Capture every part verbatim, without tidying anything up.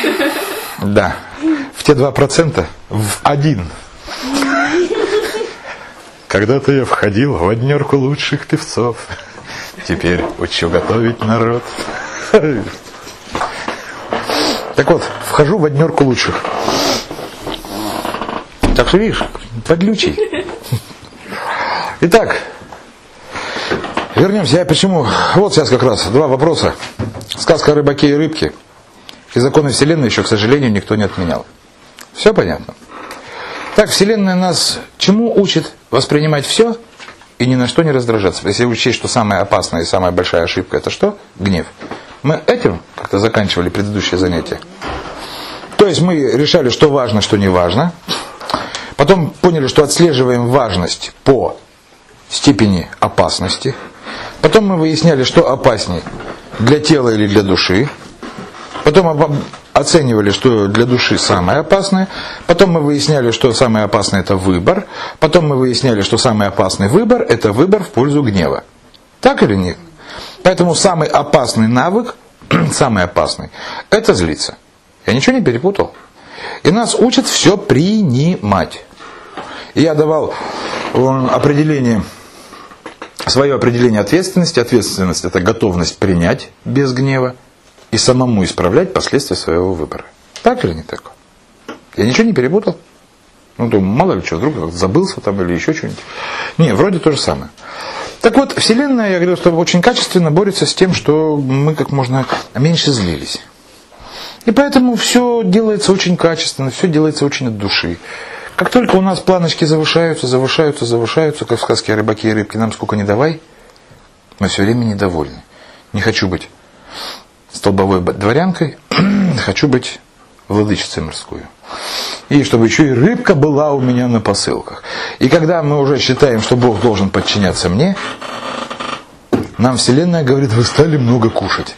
Да. В те два процента в один. Когда-то я входил в однерку лучших певцов. Теперь учу готовить народ. Так вот, вхожу в однерку лучших. Так что видишь, подлючий. Итак, вернемся. Я почему? Вот сейчас как раз два вопроса. Сказка о рыбаке и рыбке. И законы Вселенной еще, к сожалению, никто не отменял. Все понятно? Так, Вселенная нас чему учит? Воспринимать все и ни на что не раздражаться. Если учесть, что самая опасная и самая большая ошибка — это что? Гнев. Мы этим как-то заканчивали предыдущее занятие. То есть мы решали, что важно, что не важно. Потом поняли, что отслеживаем важность по степени опасности. Потом мы выясняли, что опасней, для тела или для души. Потом оценивали, что для души самое опасное. Потом мы выясняли, что самое опасное — это выбор. Потом мы выясняли, что самый опасный выбор — это выбор в пользу гнева. Так или нет? Поэтому самый опасный навык, самый опасный, это злиться. Я ничего не перепутал. И нас учат все принимать. И я давал определение, свое определение ответственности. Ответственность — это готовность принять без гнева и самому исправлять последствия своего выбора. Так или не так? Я ничего не перепутал? Ну, думаю, мало ли что, вдруг забылся там или еще что-нибудь. Не, вроде то же самое. Так вот, Вселенная, я говорю, что очень качественно борется с тем, что мы как можно меньше злились. И поэтому все делается очень качественно, все делается очень от души. Как только у нас планочки завышаются, завышаются, завышаются, как в сказке о рыбаке и рыбке, нам сколько не давай, мы все время недовольны. Не хочу быть столбовой дворянкой, хочу быть владычицей морскую. И чтобы еще и рыбка была у меня на посылках. И когда мы уже считаем, что Бог должен подчиняться мне, нам Вселенная говорит: вы стали много кушать.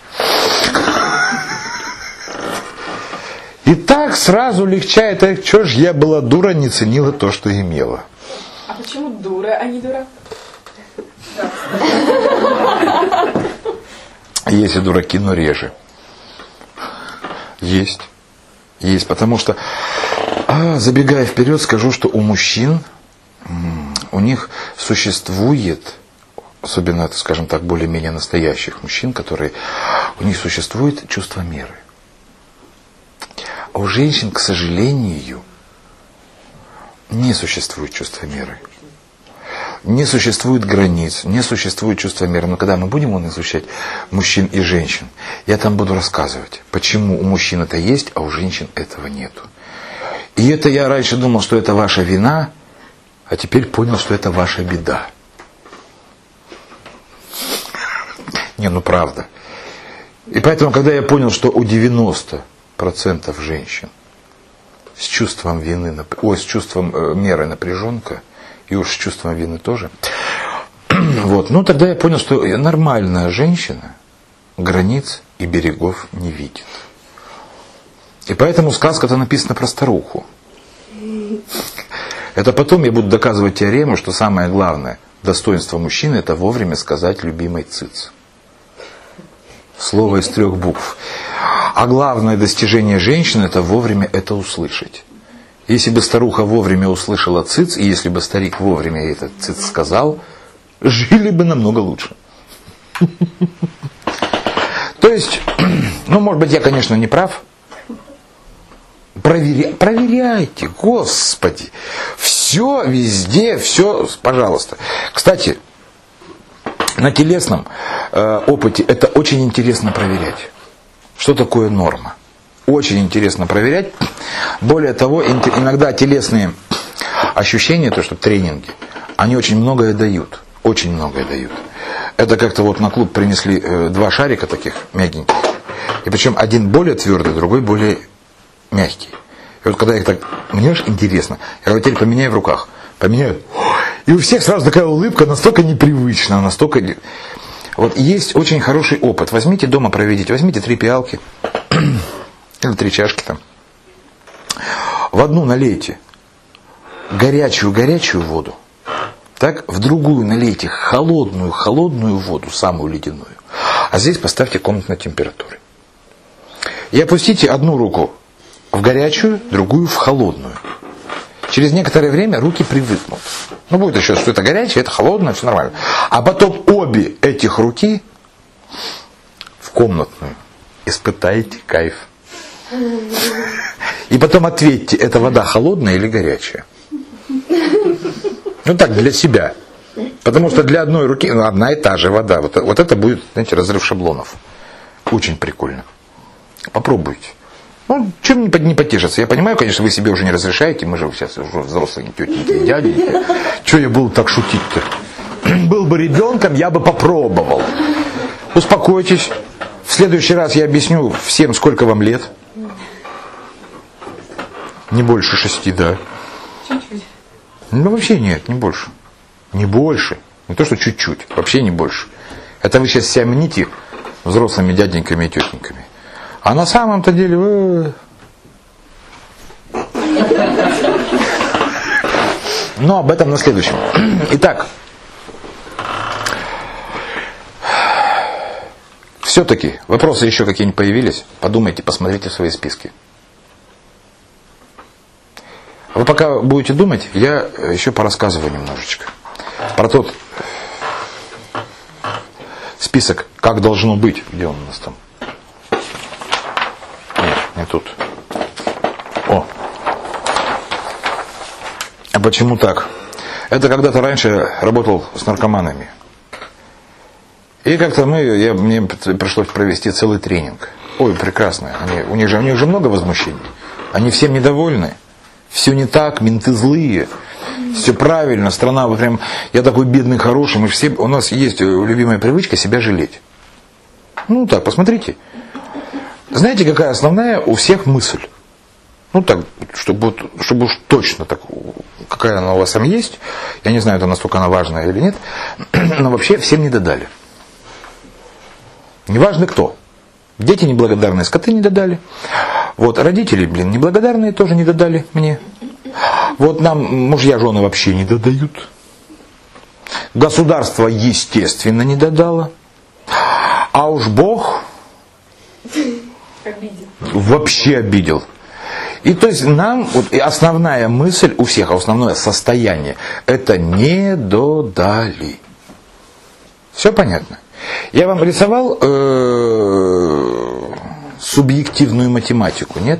И так сразу легчает, а что ж я была дура, не ценила то, что имела. А почему дура, а не дурак? Есть и дураки, но реже. Есть. Есть, потому что, а, забегая вперед, скажу, что у мужчин, у них существует, особенно, скажем так, более-менее настоящих мужчин, которые, у них существует чувство меры. А у женщин, к сожалению, не существует чувства меры. Не существует границ, не существует чувства меры. Но когда мы будем изучать мужчин и женщин, я там буду рассказывать, почему у мужчин это есть, а у женщин этого нету. И это я раньше думал, что это ваша вина, а теперь понял, что это ваша беда. Не, ну правда. И поэтому, когда я понял, что у девяноста процентов женщин с чувством вины, ой, с чувством э, меры напряженка, и уж с чувством вины тоже. Вот. Ну, тогда я понял, что нормальная женщина границ и берегов не видит. И поэтому сказка-то написана про старуху. Это потом я буду доказывать теорему, что самое главное достоинство мужчины — это вовремя сказать любимой цыц. Слово из трех букв. А главное достижение женщины — это вовремя это услышать. Если бы старуха вовремя услышала цыц, и если бы старик вовремя ей этот цыц сказал, жили бы намного лучше. То есть, ну, может быть, я, конечно, не прав. Проверя... Проверяйте, Господи. Все везде, все, пожалуйста. Кстати, на телесном э, опыте это очень интересно проверять. Что такое норма? Очень интересно проверять. Более того, иногда телесные ощущения, то что тренинги, они очень многое дают. Очень многое дают. Это как-то вот на клуб принесли э, два шарика таких мягеньких. И причем один более твердый, другой более мягкий. И вот когда их так, мне же интересно, я говорю, теперь поменяю в руках. Поменяю. И у всех сразу такая улыбка, настолько непривычная, настолько... Вот есть очень хороший опыт. Возьмите дома, проведите. Возьмите три пиалки. Или три чашки там. В одну налейте горячую-горячую воду. Так, в другую налейте холодную-холодную воду, самую ледяную. А здесь поставьте комнатной температуры. и опустите одну руку в горячую, другую в холодную. Через некоторое время руки привыкнут. Ну, будет еще, что это горячее, это холодное, все нормально. А потом обе этих руки в комнатную. Испытайте кайф. И потом ответьте, это вода холодная или горячая. Ну так, для себя. Потому что для одной руки, ну, одна и та же вода. Вот, вот это будет, знаете, разрыв шаблонов. Очень прикольно. Попробуйте. Ну, чем не потешиться? Я понимаю, конечно, вы себе уже не разрешаете. Мы же сейчас уже взрослые тетеньки и дяденьки. Че я буду так шутить-то? Был бы ребенком, я бы попробовал. Успокойтесь. В следующий раз я объясню всем, сколько вам лет. Не больше шести, да. Чуть-чуть. Ну, вообще нет, не больше. Не больше. Не то, что чуть-чуть. Вообще не больше. Это вы сейчас себя мните взрослыми дяденьками и тетеньками. А на самом-то деле вы... Но об этом на следующем. Итак. Все-таки вопросы еще какие-нибудь появились? Подумайте, посмотрите свои списки. Вы пока будете думать, я еще порассказываю немножечко. Про тот список, как должно быть. Где он у нас там? Нет, не тут. О. А почему так? Это когда-то раньше работал с наркоманами. И как-то мы, я, мне пришлось провести целый тренинг. Ой, прекрасно. Они, у, них же, у них же много возмущений. Они всем недовольны. Все не так, менты злые. Все правильно, страна, вот прям, я такой бедный, хороший. Мы все, у нас есть любимая привычка себя жалеть. Ну так, посмотрите. Знаете, какая основная у всех мысль? Ну так, чтобы, чтобы уж точно так, какая она у вас там есть. Я не знаю, это насколько она важная или нет. Но вообще всем не додали. Неважно кто. Дети неблагодарные, скоты не додали. Вот, родители, блин, неблагодарные тоже не додали мне. Вот нам мужья, жены вообще не додают. Государство, естественно, не додало. А уж Бог Обидел. вообще обидел. И то есть нам, вот, и основная мысль у всех, основное состояние, это не додали. Все понятно? Я вам рисовал э, субъективную математику, нет?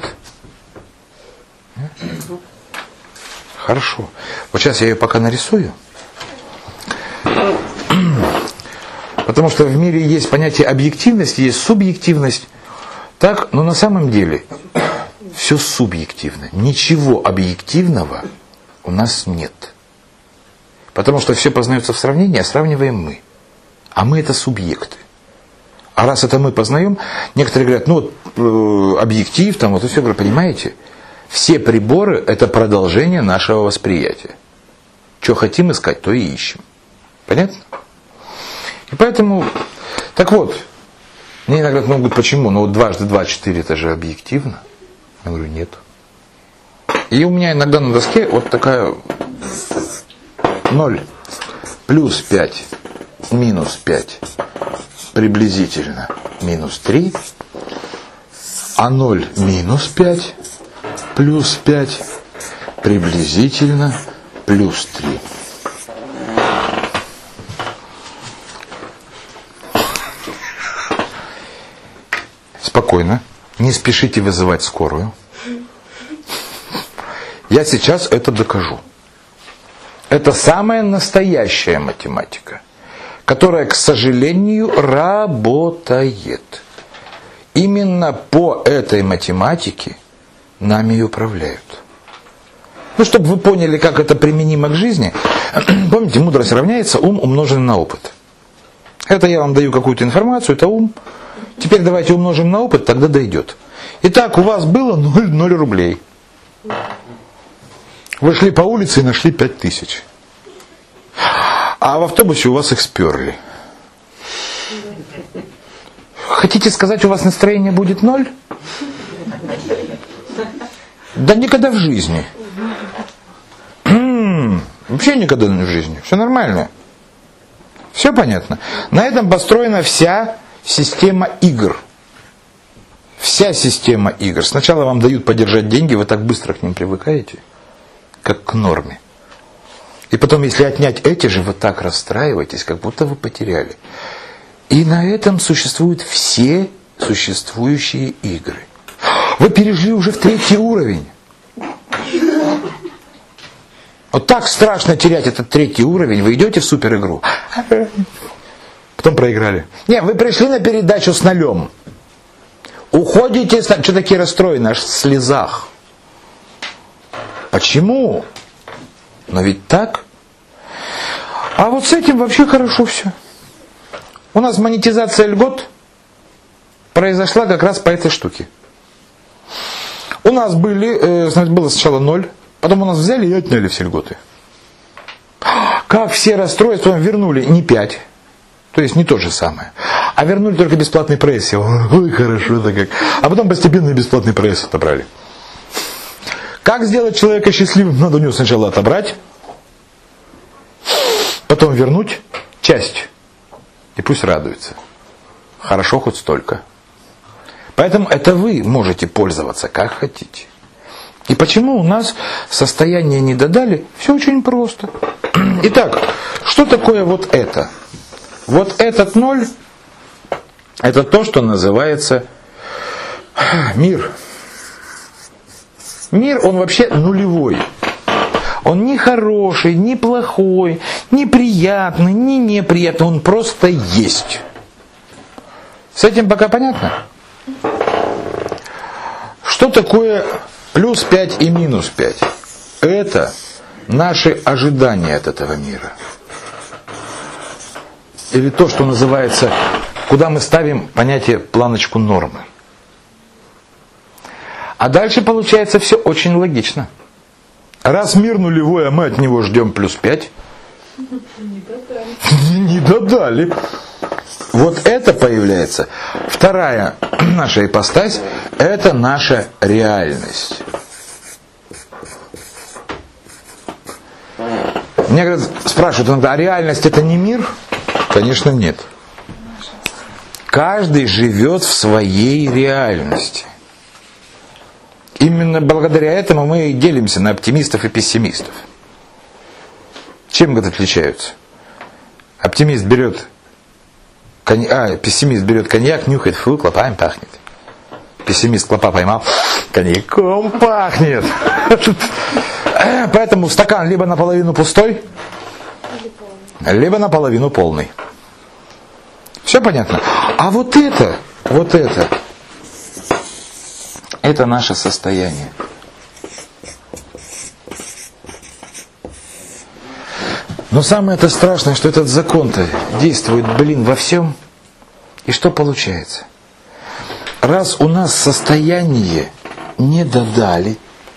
Хорошо. Вот сейчас я ее пока нарисую. Потому что в мире есть понятие объективности, есть субъективность. Так, но на самом деле все субъективно. Ничего объективного у нас нет. Потому что все познается в сравнении, а сравниваем мы. А мы это субъекты. А раз это мы познаем, некоторые говорят, ну вот э, объектив, там вот и все, говорю, понимаете, все приборы это продолжение нашего восприятия. Что хотим искать, то и ищем. Понятно? И поэтому, так вот, мне иногда говорят, ну говорят, почему? Ну вот дважды два, четыре, это же объективно. Я говорю, нет. И у меня иногда на доске вот такая ноль плюс пять. Минус пять приблизительно минус три, а ноль минус пять плюс пять приблизительно плюс три. Спокойно, не спешите вызывать скорую. Я сейчас это докажу. Это самая настоящая математика, которая, к сожалению, работает. Именно по этой математике нами и управляют. Ну, чтобы вы поняли, как это применимо к жизни, помните, мудрость равняется ум, умноженный на опыт. Это я вам даю какую-то информацию, это ум. Теперь давайте умножим на опыт, тогда дойдет. Итак, у вас было ноль рублей. Вы шли по улице и нашли пять тысяч. А в автобусе у вас их сперли. Хотите сказать, у вас настроение будет ноль? Да никогда в жизни. М-м, вообще никогда в жизни. Все нормально. Все понятно. На этом построена вся система игр. Вся система игр. Сначала вам дают подержать деньги, вы так быстро к ним привыкаете, как к норме. И потом, если отнять эти же, вы так расстраиваетесь, как будто вы потеряли. И на этом существуют все существующие игры. Вы перешли уже в третий уровень. Вот так страшно терять этот третий уровень. Вы идете в суперигру, потом проиграли. Не, вы пришли на передачу с нолем. Уходите, что такие расстроены, аж в слезах. Почему? Но ведь так. А вот с этим вообще хорошо все. У нас монетизация льгот произошла как раз по этой штуке. У нас были, значит, было сначала ноль, потом у нас взяли и отняли все льготы. Как все расстроились, потом вернули не пять. То есть не то же самое. А вернули только бесплатный пресс. Ой, хорошо-то как. А потом постепенно бесплатный пресс отобрали. Как сделать человека счастливым? Надо у него сначала отобрать, потом вернуть часть. И пусть радуется. Хорошо хоть столько. Поэтому это вы можете пользоваться как хотите. И почему у нас состояние не додали? Все очень просто. Итак, что такое вот это? Вот этот ноль, это то, что называется мир. Мир, он вообще нулевой. Он не хороший, не плохой, не приятный, не неприятный. Он просто есть. С этим пока понятно? Что такое плюс пять и минус пять? Это наши ожидания от этого мира. Или то, что называется, куда мы ставим понятие планочку нормы. А дальше получается все очень логично. Раз мир нулевой, а мы от него ждем плюс пять. Не додали. Не додали. Вот это появляется. Вторая наша ипостась, это наша реальность. Мне говорят, спрашивают иногда, а реальность это не мир? Конечно, нет. Каждый живет в своей реальности. Именно благодаря этому мы и делимся на оптимистов и пессимистов. Чем это отличаются? Оптимист берет коньяк, а, пессимист берет коньяк, нюхает, фу, клопаем пахнет. Пессимист клопа поймал, коньяком пахнет. Поэтому стакан либо наполовину пустой, либо наполовину полный. Все понятно? А вот это, вот это, это наше состояние. Но самое-то страшное, что этот закон-то действует, блин, во всем. И что получается? Раз у нас состояние не додали,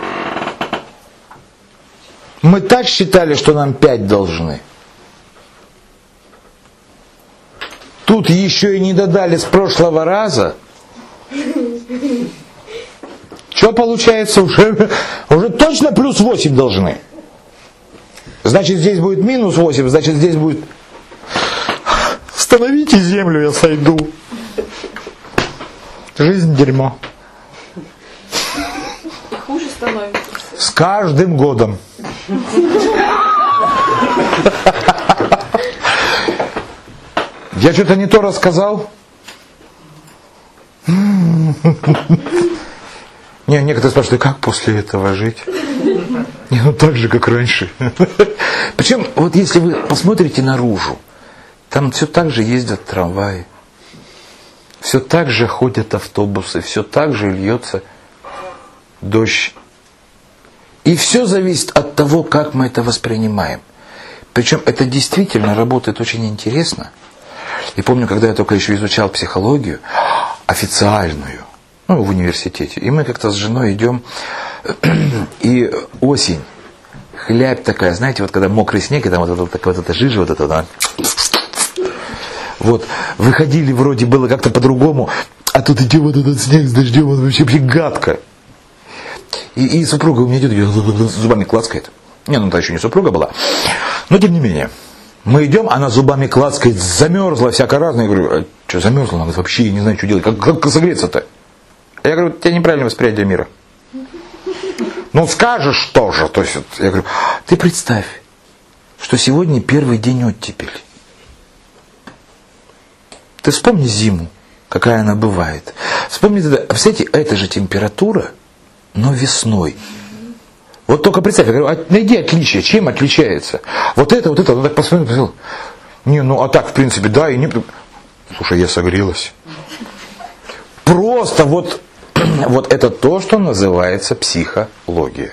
мы так считали, что нам пять должны. Тут еще и не додали с прошлого раза. Что получается? Уже, уже точно плюс восемь должны. Значит, здесь будет минус восемь, значит, здесь будет... Остановите землю, я сойду. Жизнь дерьмо. И хуже становится. С каждым годом. Я что-то не то рассказал? Не, некоторые спрашивают, как после этого жить? Не, ну так же, как раньше. Причем, вот если вы посмотрите наружу, там все так же ездят трамваи, все так же ходят автобусы, все так же льется дождь. И все зависит от того, как мы это воспринимаем. Причем это действительно работает очень интересно. И помню, когда я только еще изучал психологию, официальную, ну, в университете, и мы как-то с женой идем, и осень, хлябь такая, знаете, вот когда мокрый снег, и там вот эта, вот, вот эта жижа, вот эта, да, вот, выходили вроде было как-то по-другому, а тут идет вот этот снег с дождем, он вообще, вообще гадко. И, и супруга у меня идет, зубами клацкает. Не, ну, та еще не супруга была, но тем не менее. Мы идем, она зубами клацкает, замерзла, всяко разное. Я говорю, а что замерзла? Она говорит, вообще не знаю, что делать. Как, как согреться-то? Я говорю, у тебя неправильное восприятие мира. Ну скажешь тоже. То есть, я говорю, ты представь, что сегодня первый день оттепели. Ты вспомни зиму, какая она бывает. Вспомни тогда, представляете, это же температура, но весной. Вот только представь, я говорю, а найди отличие, чем отличается? Вот это, вот это, он так посмотрел, посмотрел. Не, ну а так, в принципе, да, и не... Слушай, я согрелась. Просто вот, вот это то, что называется психология.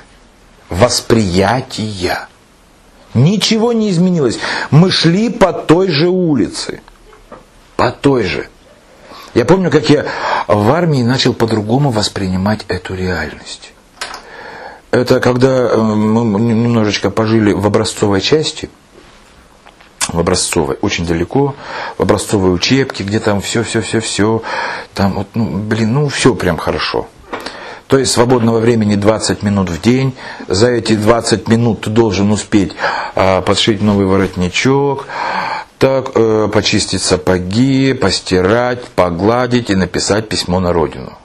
Восприятие. Ничего не изменилось. Мы шли по той же улице. По той же. Я помню, как я в армии начал по-другому воспринимать эту реальность. Это когда мы немножечко пожили в образцовой части, в образцовой, очень далеко, в образцовой учебке, где там все-все-все-все, там вот, ну, блин, ну все прям хорошо. То есть свободного времени двадцать минут в день, за эти двадцать минут ты должен успеть а, подшить новый воротничок, так, э, почистить сапоги, постирать, погладить и написать письмо на родину.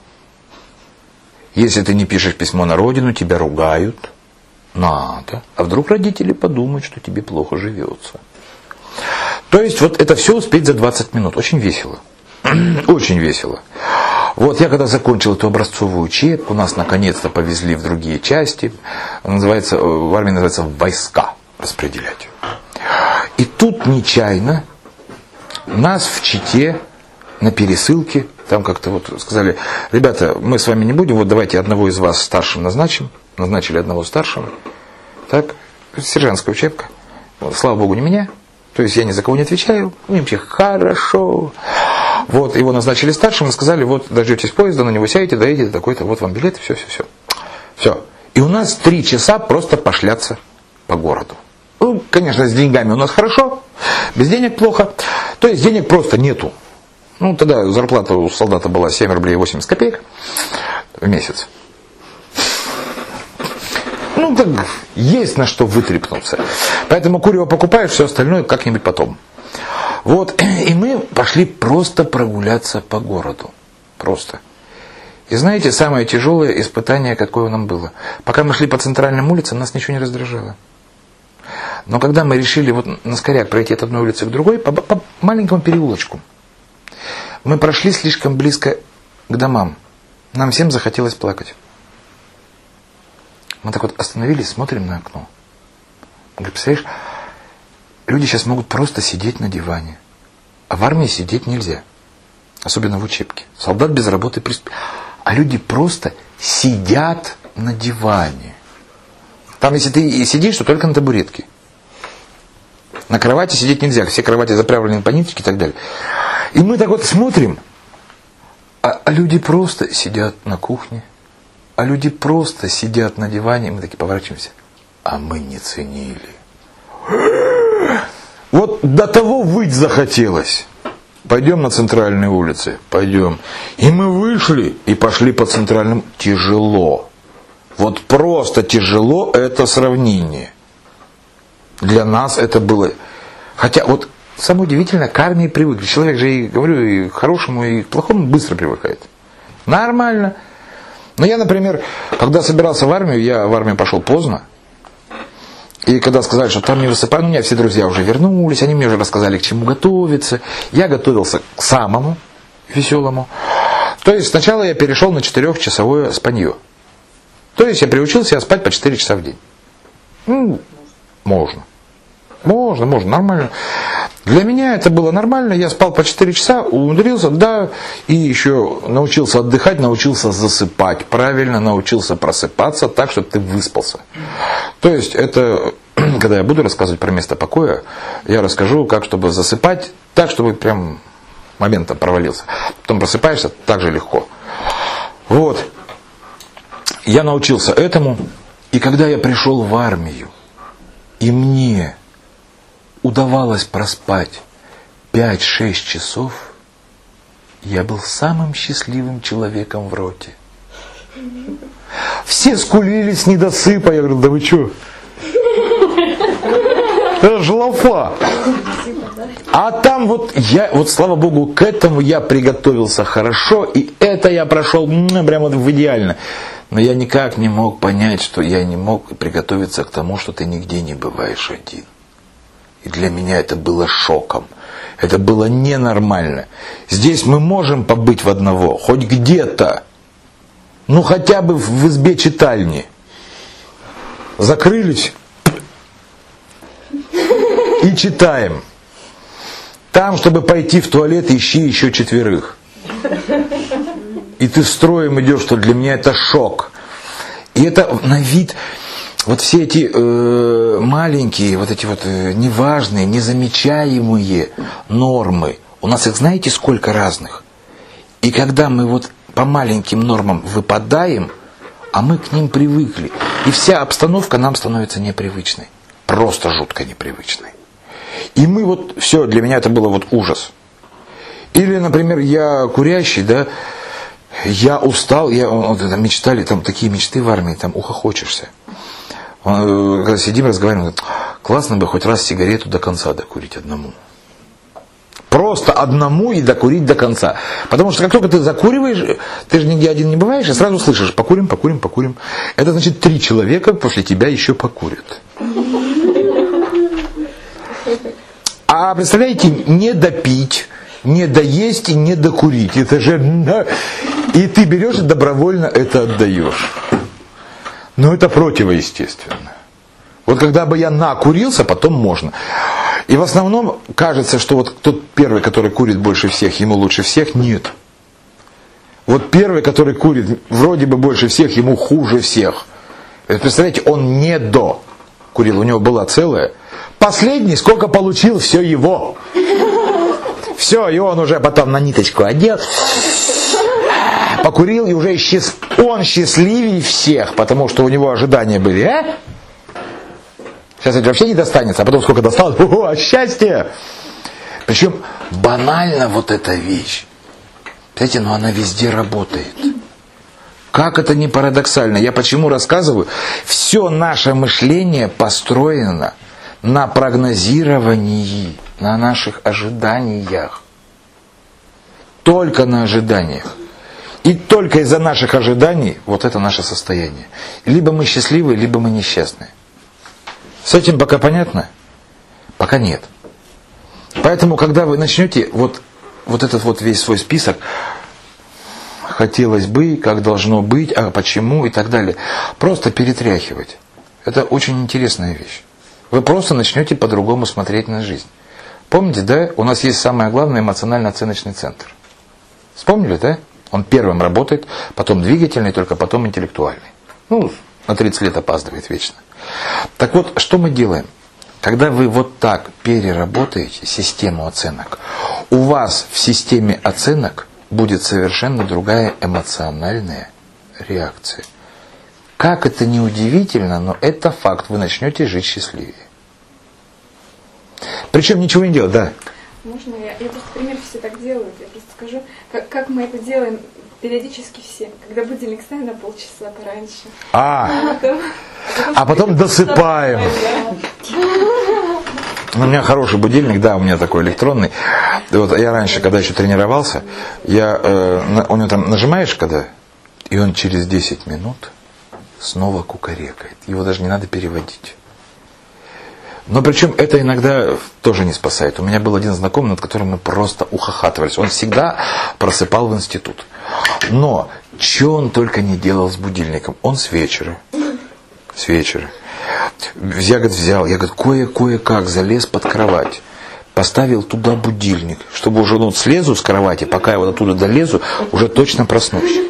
Если ты не пишешь письмо на родину, тебя ругают. Надо. А вдруг родители подумают, что тебе плохо живется. То есть вот это все успеть за двадцать минут. Очень весело. Очень весело. Вот я когда закончил эту образцовую учебку, нас наконец-то повезли в другие части. Называется, в армии называется войска распределять. И тут нечаянно нас в Чите на пересылке, там как-то вот сказали, ребята, мы с вами не будем, вот давайте одного из вас старшим назначим. Назначили одного старшего. Так, сержантская учебка. Вот, слава богу, не меня. То есть я ни за кого не отвечаю. Мне вообще хорошо. Вот, его назначили старшим и сказали, вот, дождетесь поезда, на него сядете, доедете, такой-то, вот вам билет, все, все, все. Все. И у нас три часа просто пошляться по городу. Ну, конечно, с деньгами у нас хорошо, без денег плохо. То есть денег просто нету. Ну, тогда зарплата у солдата была семь рублей восемьдесят копеек в месяц. Ну, так есть на что вытрепнуться. Поэтому курево покупаешь, все остальное как-нибудь потом. Вот, и мы пошли просто прогуляться по городу. Просто. И знаете, самое тяжелое испытание, какое нам было. Пока мы шли по центральным улицам, нас ничего не раздражало. Но когда мы решили вот на скоряк пройти от одной улицы к другой, по, по маленькому переулочку, мы прошли слишком близко к домам. Нам всем захотелось плакать. Мы так вот остановились, смотрим на окно. Говорю, представляешь, люди сейчас могут просто сидеть на диване. А в армии сидеть нельзя. Особенно в учебке. Солдат без работы присп... А люди просто сидят на диване. Там, если ты сидишь, то только на табуретке. На кровати сидеть нельзя. Все кровати заправлены по ниточке и так далее. И мы так вот смотрим, а, а люди просто сидят на кухне. А люди просто сидят на диване, и мы такие поворачиваемся. А мы не ценили. Вот до того выть захотелось. Пойдем на центральные улицы. Пойдем. И мы вышли и пошли по центральным. Тяжело. Вот просто тяжело это сравнение. Для нас это было... Хотя вот самое удивительное, к армии привыкли. Человек же, и, говорю, и к хорошему, и к плохому быстро привыкает. Нормально. Но я, например, когда собирался в армию, я в армию пошел поздно. И когда сказали, что там не высыпают, ну, у меня все друзья уже вернулись, они мне уже рассказали, к чему готовиться. Я готовился к самому веселому. То есть сначала я перешел на четырехчасовое спанье. То есть я приучил себя спать по четыре часа в день. Ну, можно. Можно, можно, нормально. Для меня это было нормально, я спал по четыре часа, умудрился, да, и еще научился отдыхать, научился засыпать правильно, научился просыпаться так, чтобы ты выспался. То есть это, когда я буду рассказывать про место покоя, я расскажу, как чтобы засыпать так, чтобы прям моментом провалился. Потом просыпаешься так же легко. Вот. Я научился этому, и когда я пришел в армию, и мне удавалось проспать пять-шесть часов, я был самым счастливым человеком в роте. Все скулились недосыпа. Я говорю, да вы что? Это же лафа. А там вот я, вот слава богу, к этому я приготовился хорошо, и это я прошел ну, прямо в идеально. Но я никак не мог понять, что я не мог приготовиться к тому, что ты нигде не бываешь один. И для меня это было шоком. Это было ненормально. Здесь мы можем побыть в одного, хоть где-то. Ну хотя бы в избе читальни. Закрылись и читаем. Там, чтобы пойти в туалет, ищи еще четверых. И ты строем идешь, что для меня это шок. И это на вид, вот все эти э, маленькие, вот эти вот э, неважные, незамечаемые нормы. У нас их знаете сколько разных? И когда мы вот по маленьким нормам выпадаем, а мы к ним привыкли. И вся обстановка нам становится непривычной. Просто жутко непривычной. И мы вот, все, для меня это было вот ужас. Или, например, я курящий, да, я устал, я, вот, там, мечтали, там такие мечты в армии, там ухохочешься. Когда сидим, разговариваем, классно бы хоть раз сигарету до конца докурить одному. Просто одному и докурить до конца. Потому что как только ты закуриваешь, ты же нигде один не бываешь, и сразу слышишь, покурим, покурим, покурим. Это значит, три человека после тебя еще покурят. А представляете, не допить, не доесть и не докурить. Это же... И ты берешь и добровольно это отдаешь. Но это противоестественно. Вот когда бы я накурился, потом можно. И в основном кажется, что вот тот первый, который курит больше всех, ему лучше всех, нет. Вот первый, который курит вроде бы больше всех, ему хуже всех. Это, представляете, он не до курил, у него была целая. Последний, сколько получил, все его. Все, и он уже потом на ниточку одел, покурил, и уже счаст... он счастливее всех, потому что у него ожидания были, а? Сейчас это вообще не достанется, а потом сколько досталось, о, счастье! Причем банально вот эта вещь. Знаете, но она везде работает. Как это не парадоксально? Я почему рассказываю? Все наше мышление построено на прогнозировании, на наших ожиданиях. Только на ожиданиях. И только из-за наших ожиданий вот это наше состояние. Либо мы счастливы, либо мы несчастны. С этим пока понятно? Пока нет. Поэтому, когда вы начнете вот, вот этот вот весь свой список, хотелось бы, как должно быть, а почему и так далее, просто перетряхивать. Это очень интересная вещь. Вы просто начнете по-другому смотреть на жизнь. Помните, да? У нас есть самое главное эмоционально-оценочный центр. Вспомнили, да? Он первым работает, потом двигательный, только потом интеллектуальный. Ну, на тридцать лет опаздывает вечно. Так вот, что мы делаем? Когда вы вот так переработаете систему оценок, у вас в системе оценок будет совершенно другая эмоциональная реакция. Как это не удивительно, но это факт. Вы начнете жить счастливее. Причем ничего не делать, да. Можно я? Я просто пример все так делают. Я просто скажу, как, как мы это делаем периодически все. Когда будильник ставим на полчаса пораньше. А, а потом, а потом досыпаем. У меня хороший будильник, да, у меня такой электронный. Вот я раньше, когда еще тренировался, я, э, у него там нажимаешь, когда, и он через десять минут снова кукарекает. Его даже не надо переводить. Но причем это иногда тоже не спасает. У меня был один знакомый, над которым мы просто ухахатывались. Он всегда просыпал в институт. Но что он только не делал с будильником? Он с вечера. С вечера. Я, говорит, взял, я, говорит, кое-кое-как залез под кровать. Поставил туда будильник, чтобы уже ну, слезу с кровати, пока я вот оттуда долезу, уже точно проснусь.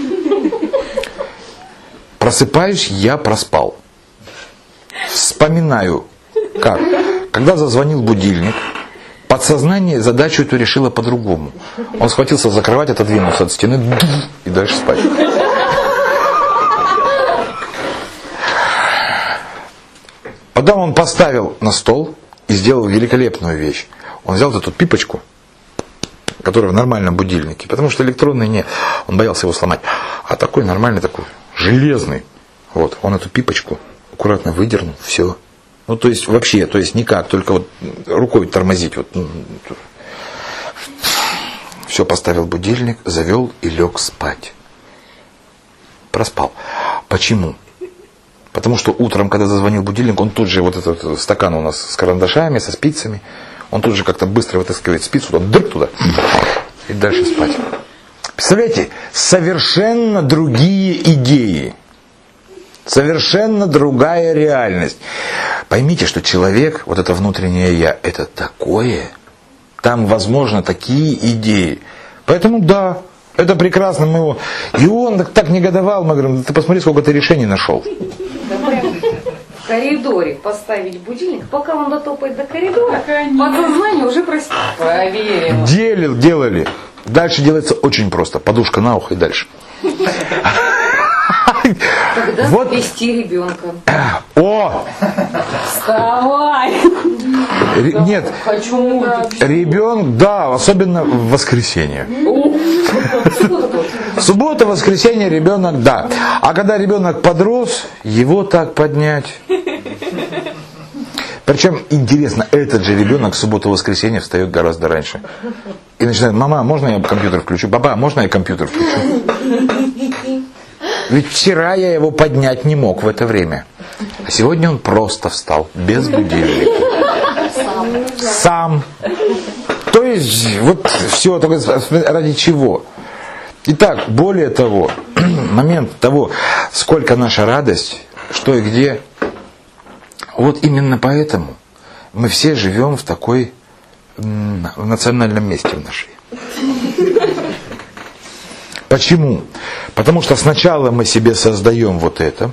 Просыпаюсь, я проспал. Вспоминаю, как. Когда зазвонил будильник, подсознание задачу эту решило по-другому. Он схватился за кровать, отодвинулся от стены и дальше спать. Потом он поставил на стол и сделал великолепную вещь. Он взял эту пипочку, которая в нормальном будильнике, потому что электронный нет, он боялся его сломать. А такой нормальный, такой железный. Вот, он эту пипочку аккуратно выдернул, все. Ну, то есть вообще, то есть никак, только вот рукой тормозить. Вот. Все, поставил будильник, завел и лег спать. Проспал. Почему? Потому что утром, когда зазвонил будильник, он тут же, вот этот стакан у нас с карандашами, со спицами, он тут же как-то быстро вытаскивает спицу, туда, дырк туда, и дальше спать. Представляете, совершенно другие идеи. Совершенно другая реальность. Поймите, что человек, вот это внутреннее я, это такое, там возможно такие идеи. Поэтому да, это прекрасно. Мы его... И он так негодовал, мы говорим, ты посмотри, сколько ты решений нашел. В коридоре поставить будильник, пока он дотопает до коридора, подсознание уже просит. Проверим. Делил, делали. Дальше делается очень просто. Подушка на ухо и дальше. Когда вот. вести ребенка. О! Вставай! Р- нет. Хочу мультик. Ребенок, да, особенно в воскресенье. Суббота, воскресенье, ребенок, да. А когда ребенок подрос, его так поднять. Причем, интересно, этот же ребенок в субботу-воскресенье встает гораздо раньше. И начинает, мама, можно я компьютер включу? Папа, можно я компьютер включу? Ведь вчера я его поднять не мог в это время. А сегодня он просто встал, без будильника. Сам. То есть, вот все, только ради чего? Итак, более того, момент того, сколько наша радость, что и где, вот именно поэтому мы все живем в такой в национальном месте в нашей. Почему? Потому что сначала мы себе создаем вот это,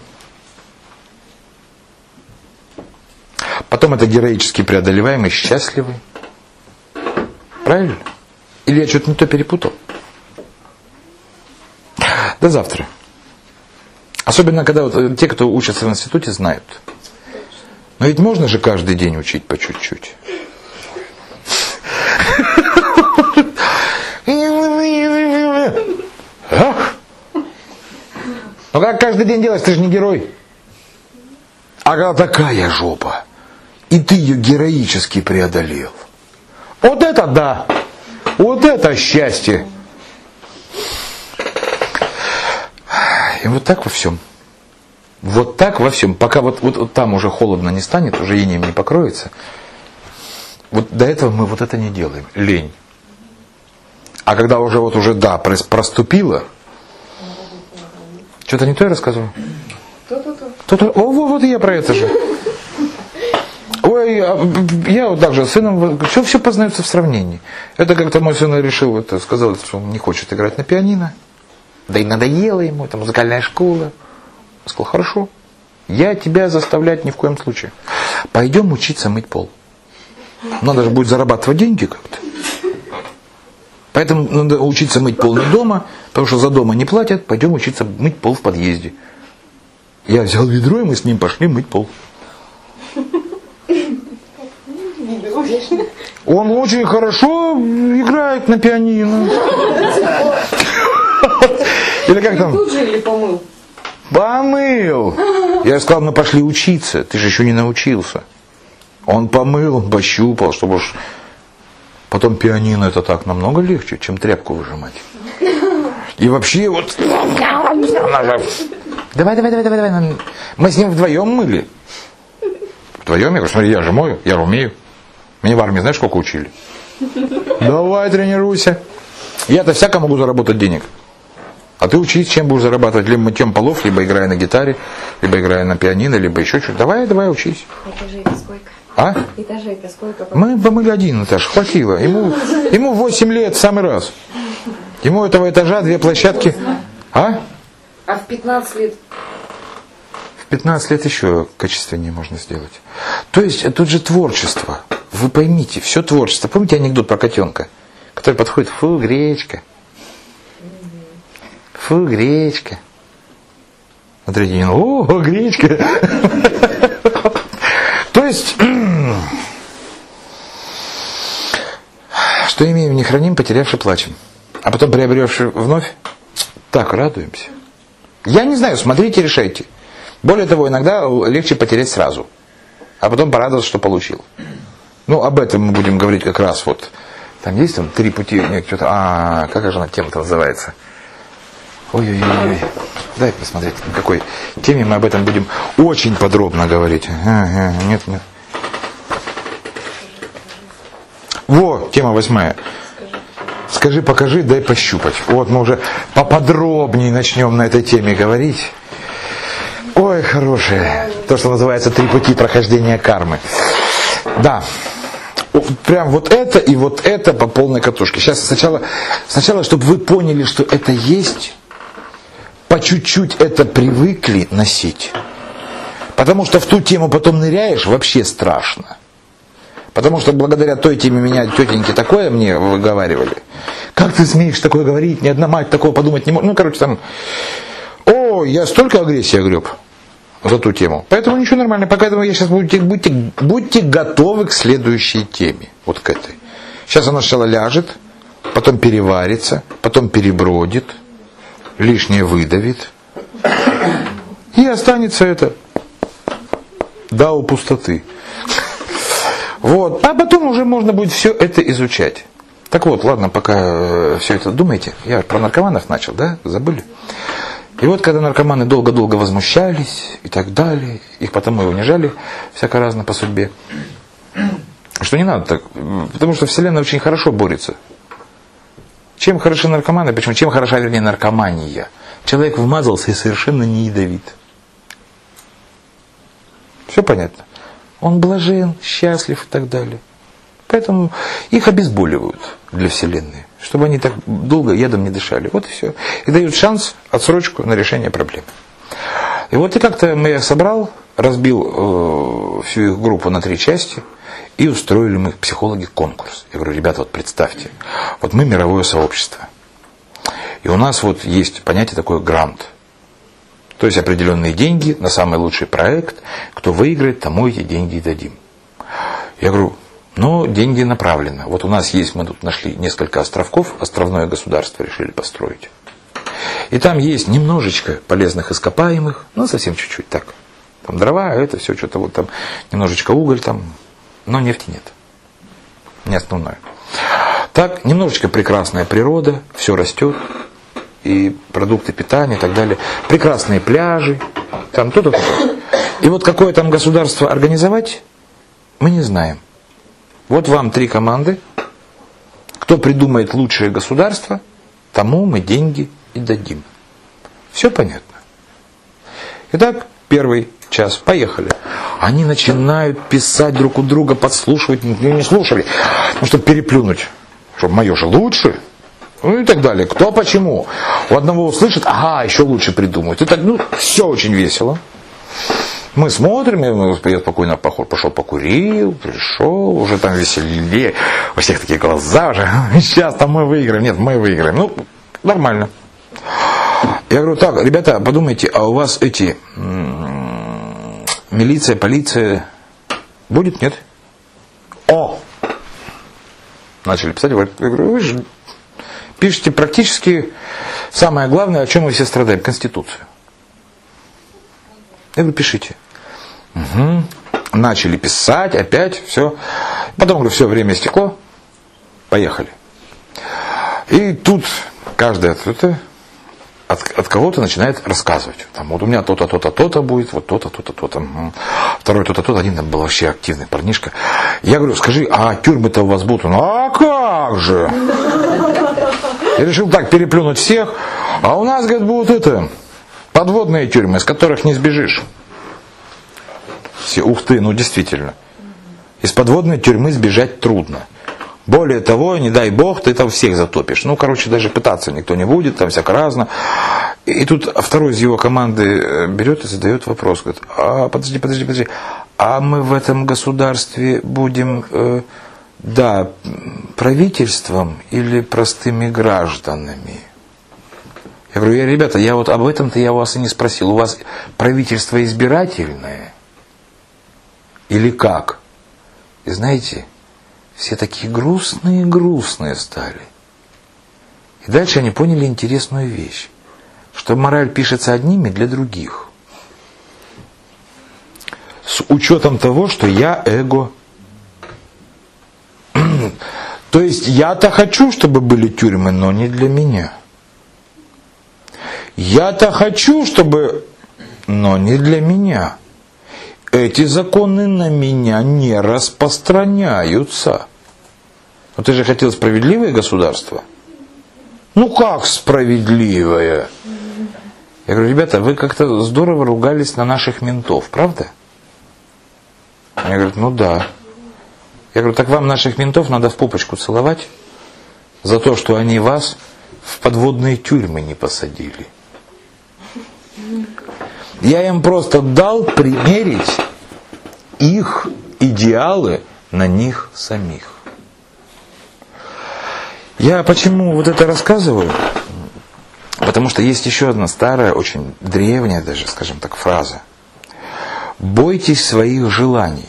потом это героически преодолеваем и счастливы. Правильно? Или я что-то не то перепутал? До завтра. Особенно, когда вот те, кто учатся в институте, знают. Но ведь можно же каждый день учить по чуть-чуть. Ну как каждый день делаешь, ты же не герой. А когда такая жопа, и ты ее героически преодолел. Вот это да! Вот это счастье! И вот так во всем. Вот так во всем. Пока вот, вот, вот там уже холодно не станет, уже инеем не покроется. Вот до этого мы вот это не делаем. Лень. А когда уже вот уже да, проступило. Что-то не то я рассказываю? То-то-то. То-то. О, вот, вот и я про это же. Ой, я вот так же с сыном, все, все познается в сравнении. Это как-то мой сын решил, это, сказал, что он не хочет играть на пианино. Да и надоело ему, это музыкальная школа. Я сказал, хорошо, я тебя заставлять ни в коем случае. Пойдем учиться мыть пол. Надо же будет зарабатывать деньги как-то. Поэтому надо учиться мыть пол не дома, потому что за дома не платят, пойдем учиться мыть пол в подъезде. Я взял ведро, и мы с ним пошли мыть пол. Он очень хорошо играет на пианино. Или как там? Тут же или помыл? Помыл. Я сказал, ну пошли учиться, ты же еще не научился. Он помыл, он пощупал, чтобы уж... Потом пианино это так намного легче, чем тряпку выжимать. И вообще вот... Давай, давай, давай, давай, давай. Мы с ним вдвоем мыли. Вдвоем? Я говорю, смотри, я же мою, я же умею. Меня в армии знаешь, сколько учили? Давай, тренируйся. Я-то всяко могу заработать денег. А ты учись, чем будешь зарабатывать. Либо мытьем полов, либо играя на гитаре, либо играя на пианино, либо еще что-то. Давай, давай, учись. Этажей-то сколько? А? Этажей-то сколько? Мы помыли один этаж, хватило. Ему, ему восемь лет в самый раз. Ему этого этажа две площадки. А? А в пятнадцать лет? В пятнадцать лет еще качественнее можно сделать. То есть, тут же творчество. Вы поймите, все творчество. Помните анекдот про котенка, который подходит, фу, гречка. Фу, гречка. А третий, о, гречка. То есть, что имеем, не храним, потерявши плачем. А потом приобревши вновь, так радуемся. Я не знаю, смотрите, решайте. Более того, иногда легче потерять сразу. а потом порадоваться, что получил. Ну, об этом мы будем говорить как раз вот. Там есть там три пути, нет, что-то, а, как же она тема-то называется? Ой-ой-ой, дай посмотреть, на какой теме мы об этом будем очень подробно говорить. Ага, нет, нет. Во, тема восьмая. Скажи, покажи, дай пощупать. Вот мы уже поподробнее начнем на этой теме говорить. Ой, хорошее. То, что называется три пути прохождения кармы. Да. Прям вот это и вот это по полной катушке. Сейчас сначала, сначала, чтобы вы поняли, что это есть, по чуть-чуть это привыкли носить. Потому что в ту тему потом ныряешь, вообще страшно. Потому что благодаря той теме меня тетеньки такое мне выговаривали. Как ты смеешь такое говорить? Ни одна мать такого подумать не может. Ну, короче, там... О, я столько агрессии огреб за ту тему. Поэтому ничего нормально. Поэтому я сейчас будьте, будьте, будьте готовы к следующей теме. Вот к этой. Сейчас она сначала ляжет, потом переварится, потом перебродит, лишнее выдавит. И останется это дао пустоты. Вот. А потом уже можно будет все это изучать. Так вот, ладно, пока все это думаете. Я про наркоманов начал, да? Забыли? И вот, когда наркоманы долго-долго возмущались и так далее, их потому и унижали всяко разно по судьбе, что не надо так, потому что Вселенная очень хорошо борется. Чем хороши наркоманы, почему? Чем хороша, вернее, наркомания? Человек вмазался и совершенно не ядовит. Все понятно? Он блажен, счастлив и так далее. Поэтому их обезболивают для Вселенной, чтобы они так долго ядом не дышали. Вот и все. И дают шанс, отсрочку на решение проблемы. И вот и как-то я собрал, разбил э, всю их группу на три части, и устроили мы, психологи, конкурс. Я говорю, ребята, вот представьте, вот мы мировое сообщество. И у нас вот есть понятие такое грант. То есть определенные деньги на самый лучший проект. Кто выиграет, тому эти деньги и дадим. Я говорю, но деньги направлены. Вот у нас есть, мы тут нашли несколько островков, островное государство решили построить. И там есть немножечко полезных ископаемых, ну совсем чуть-чуть так. Там дрова, это все что-то вот там, немножечко уголь там, но нефти нет. Не основное. Так, немножечко прекрасная природа, все растет. И продукты питания и так далее. Прекрасные пляжи. Там то-то, то-то. И вот какое там государство организовать, мы не знаем. Вот вам три команды. Кто придумает лучшее государство, тому мы деньги и дадим. Все понятно? Итак, первый час. Поехали. Они начинают писать друг у друга, подслушивать. Не слушали. Ну, чтобы переплюнуть. Чтобы мое же лучше. Ну и так далее. Кто почему? У одного услышит, ага, еще лучше придумают. И так, ну, все очень весело. Мы смотрим, я спокойно пошел покурил, пришел, уже там веселее. У всех такие глаза уже. Сейчас там мы выиграем. Нет, мы выиграем. Ну, нормально. Я говорю, так, ребята, подумайте, а у вас эти м- милиция, полиция будет, нет? О! Начали писать. Я говорю, вы же пишите практически самое главное, о чем мы все страдаем, Конституцию. Я говорю, пишите. Угу. Начали писать, опять, все. Потом, говорю, все, время истекло, поехали. И тут каждый от, от, от кого-то начинает рассказывать. Там, вот у меня то-то, то-то, то-то будет, вот то-то, то-то, то-то. Второй то-то, то-то. Один там был вообще активный парнишка. Я говорю, скажи, а тюрьмы-то у вас будут? Ну, а как же? Я решил так переплюнуть всех. А у нас, говорит, будут это, подводные тюрьмы, из которых не сбежишь. Все, ух ты, ну действительно. Из подводной тюрьмы сбежать трудно. Более того, не дай бог, ты там всех затопишь. Ну, короче, даже пытаться никто не будет, там всяко разно. И тут второй из его команды берет и задает вопрос. Говорит, а, подожди, подожди, подожди. А мы в этом государстве будем, э, да, правительством или простыми гражданами? Я говорю, я, ребята, я вот об этом-то я у вас и не спросил. У вас правительство избирательное? Или как? И знаете, все такие грустные-грустные стали. И дальше они поняли интересную вещь. Что мораль пишется одними для других. С учетом того, что я эго. То есть я-то хочу, чтобы были тюрьмы, но не для меня. Я-то хочу, чтобы... Но не для меня. Эти законы на меня не распространяются. Но ты же хотел справедливое государство? Ну как справедливое? Я говорю, ребята, вы как-то здорово ругались на наших ментов, правда? Они говорят, ну да. Я говорю, так вам наших ментов надо в попочку целовать за то, что они вас в подводные тюрьмы не посадили. Я им просто дал примерить их идеалы на них самих. Я почему вот это рассказываю? Потому что есть еще одна старая, очень древняя даже, скажем так, фраза. Бойтесь своих желаний.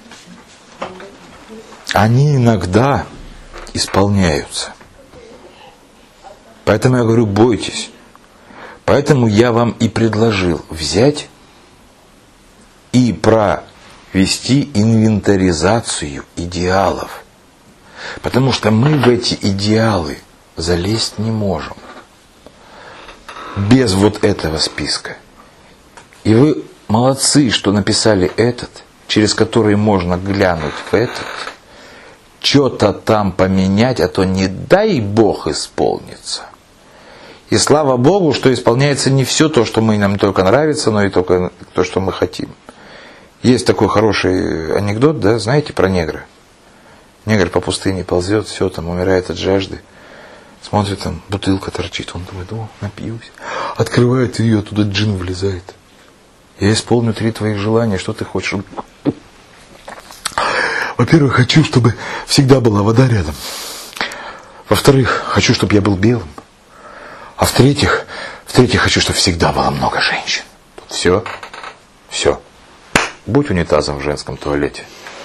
Они иногда исполняются. Поэтому я говорю, бойтесь. Поэтому я вам и предложил взять и провести инвентаризацию идеалов. Потому что мы в эти идеалы залезть не можем. Без вот этого списка. И вы молодцы, что написали этот, через который можно глянуть в этот, что-то там поменять, а то не дай Бог исполнится. И слава Богу, что исполняется не все то, что мы, нам только нравится, но и только то, что мы хотим. Есть такой хороший анекдот, да, знаете, про негра. Негр по пустыне ползет, все, там умирает от жажды. Смотрит, там бутылка торчит, он думает, о, напьюсь. Открывает ее, оттуда джин влезает. Я исполню три твоих желания, что ты хочешь? Во-первых, хочу, чтобы всегда была вода рядом. Во-вторых, хочу, чтобы я был белым. А в-третьих, в-третьих, хочу, чтобы всегда было много женщин. Тут все, все. Будь унитазом в женском туалете.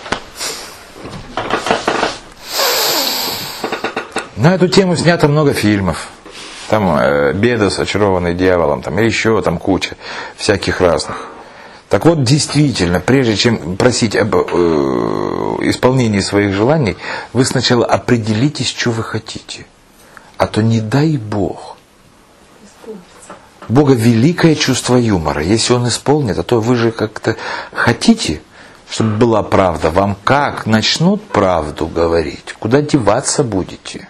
На эту тему снято много фильмов. Там э, Бедос, очарованный дьяволом, там, и еще там куча всяких разных. Так вот, действительно, прежде чем просить об э, исполнении своих желаний, вы сначала определитесь, что вы хотите. А то не дай Бог. Бога великое чувство юмора. Если Он исполнит, а то вы же как-то хотите, чтобы была правда. Вам как начнут правду говорить? Куда деваться будете?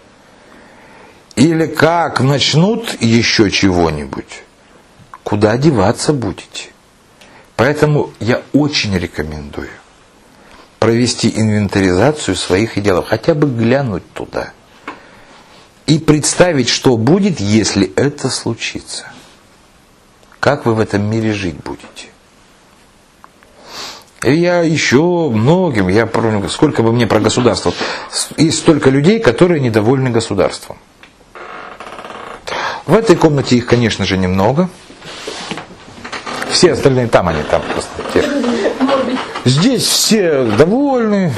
Или как начнут еще чего-нибудь? Куда деваться будете? Поэтому я очень рекомендую провести инвентаризацию своих идеалов. Хотя бы глянуть туда. И представить, что будет, если это случится. Как вы в этом мире жить будете? И я еще многим, я помню, сколько бы мне про государство, есть столько людей, которые недовольны государством. В этой комнате их, конечно же, немного. Все остальные там, они там просто те. Здесь все довольны.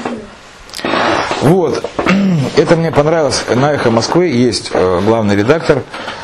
Вот. Это мне понравилось. На «Эхо Москвы» есть главный редактор.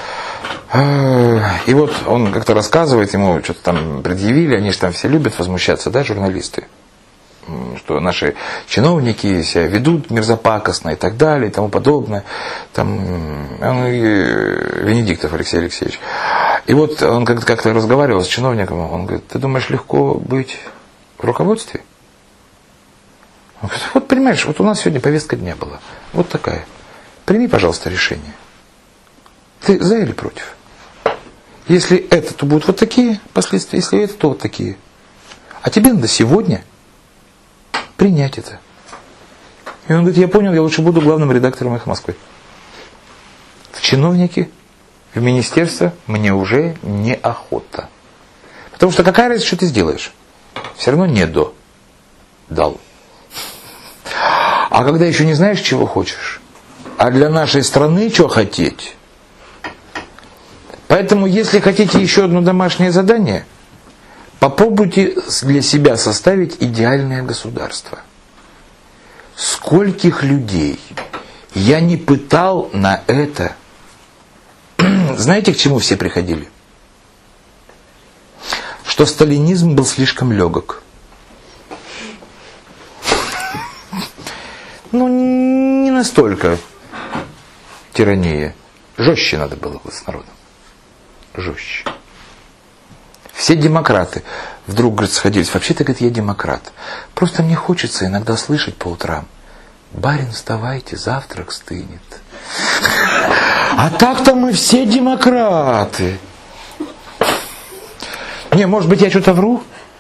И вот он как-то рассказывает, ему что-то там предъявили, они же там все любят возмущаться, да, журналисты, что наши чиновники себя ведут мерзопакостно и так далее, и тому подобное. Там, он, Венедиктов Алексей Алексеевич. И вот он как-то разговаривал с чиновником, он говорит, ты думаешь, легко быть в руководстве? Он говорит, вот понимаешь, вот у нас сегодня повестка дня была, вот такая. Прими, пожалуйста, решение. Ты за или против? Если это, то будут вот такие последствия, если это, то вот такие. А тебе надо сегодня принять это. И он говорит, я понял, я лучше буду главным редактором «Эхо Москвы». В чиновники, в министерство мне уже неохота. Потому что какая разница, что ты сделаешь? Все равно не до. Дал. А когда еще не знаешь, чего хочешь, а для нашей страны что хотеть? Поэтому, если хотите еще одно домашнее задание, попробуйте для себя составить идеальное государство. Скольких людей я не пытал на это. Знаете, к чему все приходили? Что сталинизм был слишком легок. настолько тирания. Жестче надо было с народом. Жестче. Все демократы вдруг, говорит, сходились. Вообще-то, говорит, я демократ. Просто мне хочется иногда слышать по утрам: барин, вставайте, завтрак стынет. А так-то мы все демократы. Не, может быть, я что-то вру?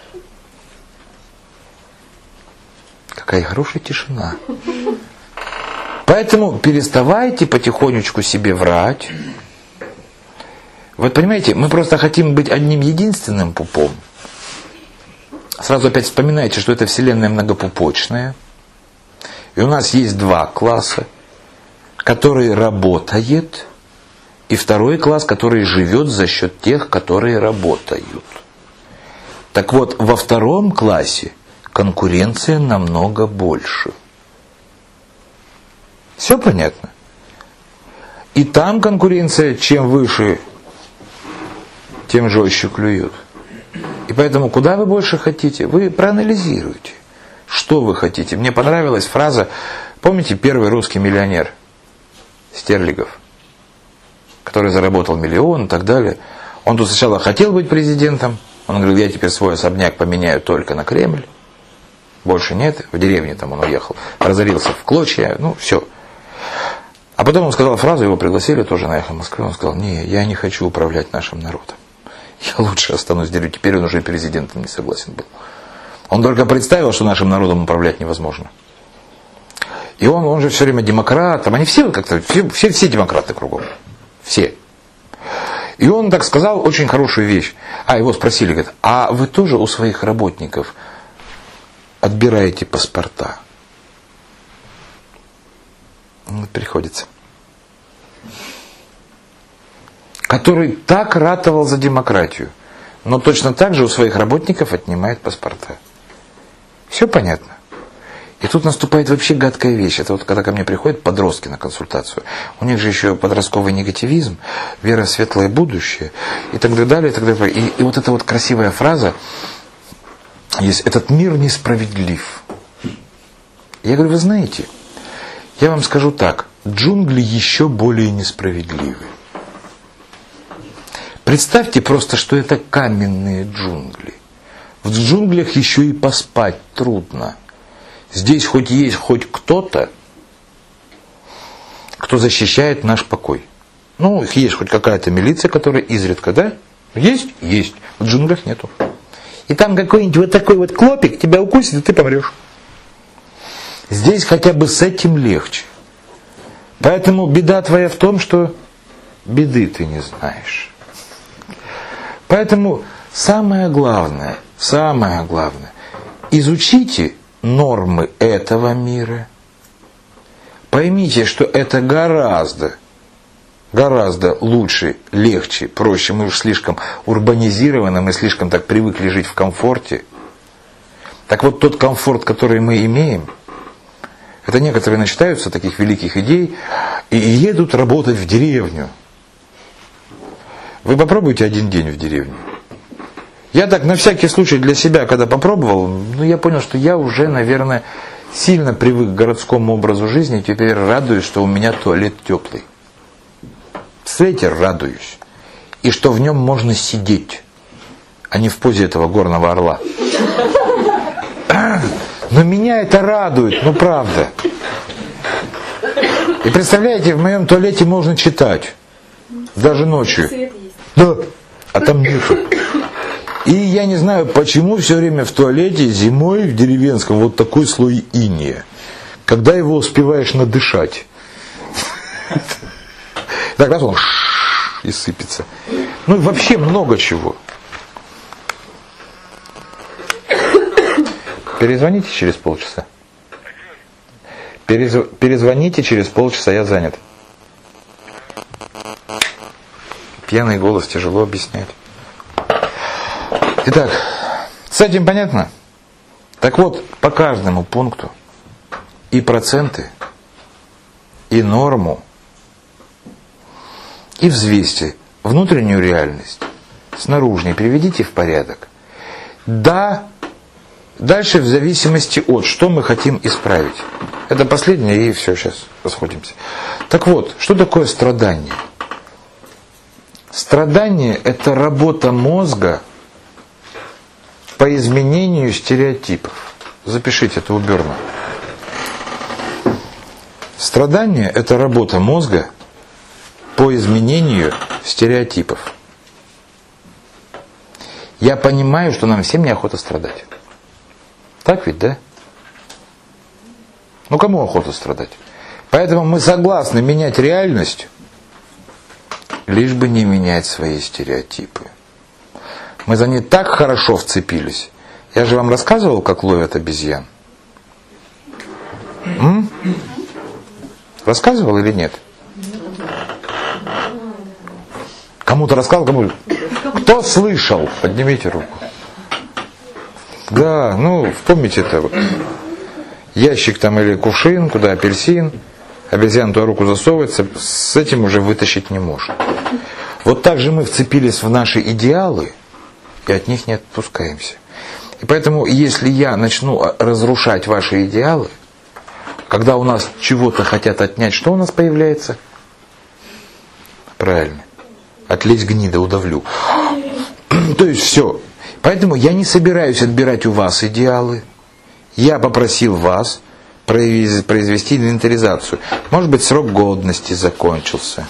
Какая хорошая тишина. Поэтому переставайте потихонечку себе врать. Вот понимаете, мы просто хотим быть одним единственным пупом. Сразу опять вспоминайте, что эта Вселенная многопупочная. И у нас есть два класса, который работает, и второй класс, который живет за счет тех, которые работают. Так вот, во втором классе конкуренция намного больше. Все понятно? И там конкуренция, чем выше, тем жестче клюют. И поэтому, куда вы больше хотите, вы проанализируйте, что вы хотите. Мне понравилась фраза, помните, первый русский миллионер Стерлигов, который заработал миллион и так далее. Он тут сначала хотел быть президентом, он говорил: я теперь свой особняк поменяю только на Кремль. Больше нет, в деревне там он уехал, разорился в клочья, ну все. А потом он сказал фразу, его пригласили тоже на «Эхо Москвы», он сказал: не, я не хочу управлять нашим народом. Я лучше останусь в деревне. Теперь он уже президентом не согласен был. Он только представил, что нашим народом управлять невозможно. И он, он же все время демократ, там они все как-то, все, все, все демократы кругом. Все. И он так сказал очень хорошую вещь. А его спросили, говорят: а вы тоже у своих работников отбираете паспорта? Вот приходится. Который так ратовал за демократию, но точно так же у своих работников отнимает паспорта. Все понятно? И тут наступает вообще гадкая вещь. Это вот когда ко мне приходят подростки на консультацию. У них же еще подростковый негативизм, вера в светлое будущее и так далее. И, так далее. И, и вот эта вот красивая фраза есть: этот мир несправедлив. Я говорю: вы знаете, я вам скажу так, джунгли еще более несправедливы. Представьте просто, что это каменные джунгли. В джунглях еще и поспать трудно. Здесь хоть есть хоть кто-то, кто защищает наш покой. Ну, есть хоть какая-то милиция, которая изредка, да? Есть? Есть. В джунглях нету. И там какой-нибудь вот такой вот клопик тебя укусит, и ты помрешь. Здесь хотя бы с этим легче. Поэтому беда твоя в том, что беды ты не знаешь. Поэтому самое главное, самое главное, изучите нормы этого мира. Поймите, что это гораздо, гораздо лучше, легче, проще. Мы уж слишком урбанизированы, мы слишком так привыкли жить в комфорте. Так вот, тот комфорт, который мы имеем, это некоторые начитаются таких великих идей и едут работать в деревню. Вы попробуйте один день в деревне. Я так на всякий случай для себя, когда попробовал, ну, я понял, что я уже, наверное, сильно привык к городскому образу жизни, и теперь радуюсь, что у меня туалет теплый. Представляете, радуюсь. И что в нем можно сидеть, а не в позе этого горного орла. Но меня это радует, ну правда. И представляете, в моем туалете можно читать. Даже ночью. Да, а там нету. И я не знаю, почему все время в туалете зимой в деревенском вот такой слой иния. Когда его успеваешь надышать. Так раз он и сыпется. Ну и вообще много чего. Перезвоните через полчаса. Перезв... Перезвоните через полчаса, я занят. Пьяный голос тяжело объяснять. Итак, с этим понятно? Так вот, по каждому пункту и проценты, и норму, и взвесьте внутреннюю реальность с наружной, приведите в порядок. Да, дальше в зависимости от, что мы хотим исправить. Это последнее, и все, сейчас расходимся. Так вот, что такое страдание? Страдание – это работа мозга по изменению стереотипов. Запишите это у Берна. Страдание – это работа мозга по изменению стереотипов. Я понимаю, что нам всем неохота страдать. Так ведь, да? Ну, кому охота страдать? Поэтому мы согласны менять реальность, лишь бы не менять свои стереотипы. Мы за ней так хорошо вцепились. Я же вам рассказывал, как ловят обезьян. М? Рассказывал или нет? Кому-то рассказывал, кому-то. Кто слышал? Поднимите руку. Да, ну, помните это вот. Ящик там или кувшин, куда апельсин. Обезьяна туда руку засовывается, с этим уже вытащить не может. Вот так же мы вцепились в наши идеалы и от них не отпускаемся. И поэтому, если я начну разрушать ваши идеалы, когда у нас чего-то хотят отнять, что у нас появляется? Правильно. Отлезь гнида, удавлю. То есть все. Поэтому я не собираюсь отбирать у вас идеалы. Я попросил вас произвести инвентаризацию. Может быть, срок годности закончился.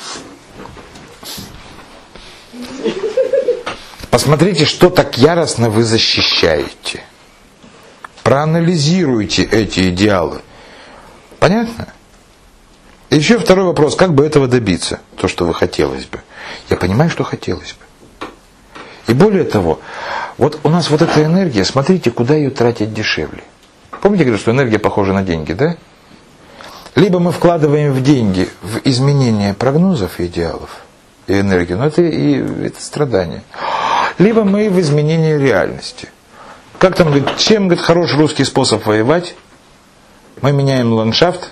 Посмотрите, что так яростно вы защищаете. Проанализируйте эти идеалы. Понятно? И еще второй вопрос. Как бы этого добиться? То, что вы хотелось бы. Я понимаю, что хотелось бы. И более того, вот у нас вот эта энергия, смотрите, куда ее тратить дешевле. Помните, я говорю, что энергия похожа на деньги, да? Либо мы вкладываем в деньги в изменение прогнозов и идеалов, и энергию, но это и это страдание. Либо мы в изменение реальности. Как там, говорит, чем, говорит, хороший русский способ воевать? Мы меняем ландшафт,